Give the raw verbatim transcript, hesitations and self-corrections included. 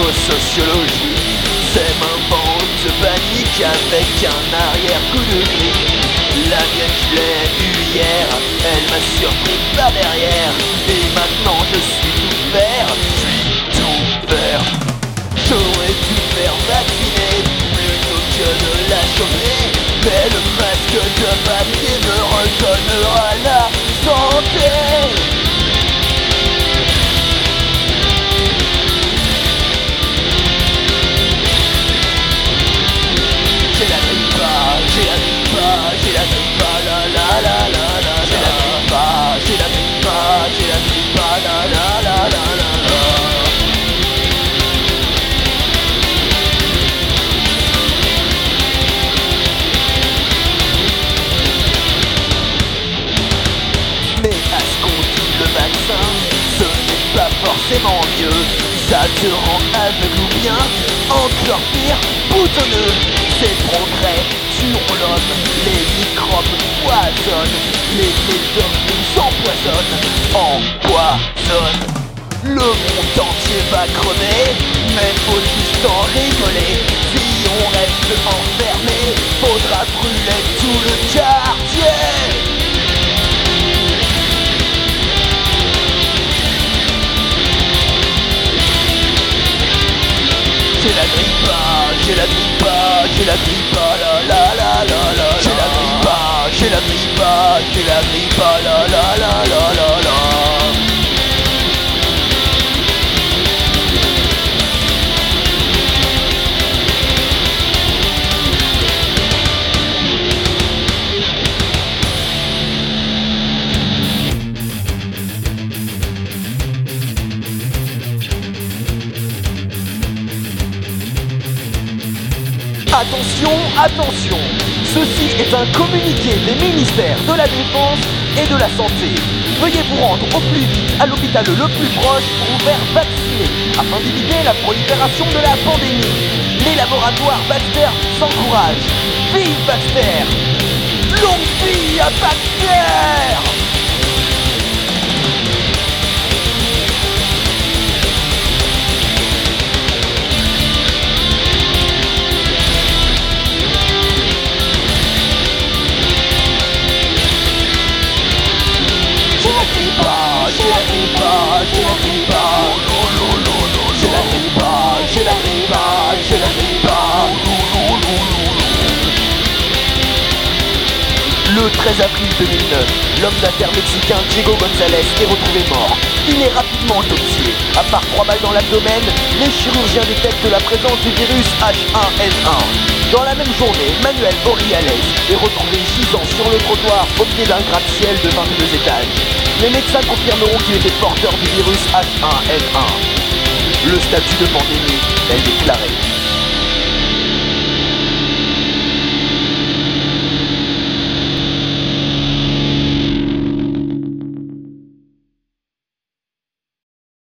psychosociologie sème un vent de panique avec un arrière-coup de gris. La mienne je l'ai eue hier, elle m'a surpris par derrière. Et maintenant je suis tout vert, je suis tout vert. J'aurais dû faire vacciner plutôt que de la chauffer, mais le masque de papier me redonnera la santé. J'ai la grippe, j'ai la grippe, j'ai la grippe, la la la la la. J'ai la grippe, j'ai la grippe, j'ai la grippe, la la la la la. Mais à ce qu'on dit, le vaccin, ce n'est pas forcément mieux. Ça te rend aveugle ou bien, encore pire, boutonneux. Ces progrès tueront l'homme, les microbes poisonnent, les médocs nous empoisonnent, empoisonnent. Le monde entier va crever, mais faut-il s'en rigoler? Si on reste enfermé, faudra brûler tout le quartier. J'ai la grippe, j'ai la grippe, j'ai la grippe, la la la la la. J'ai la grippe, j'ai la grippe, j'ai la grippe, la la la la la la. Attention, attention, ceci est un communiqué des ministères de la Défense et de la Santé. Veuillez vous rendre au plus vite à l'hôpital le plus proche pour vous faire vacciner afin d'éviter la prolifération de la pandémie. Les laboratoires Baxter s'encouragent. Vive Baxter! Longue vie à Baxter! J'ai la grippe, j'ai la grippe, j'ai la grippe, j'ai la grippe, j'ai la grippe. Le treize avril deux mille neuf, l'homme d'affaires mexicain Diego González est retrouvé mort. Il est rapidement autopsié. À part trois balles dans l'abdomen, les chirurgiens détectent la présence du virus H un N un. Dans la même journée, Manuel Oriales est retrouvé gisant sur le trottoir au pied d'un gratte-ciel de vingt-deux étages. Les médecins confirmeront qu'il était porteur du virus H un N un. Le statut de pandémie est déclaré.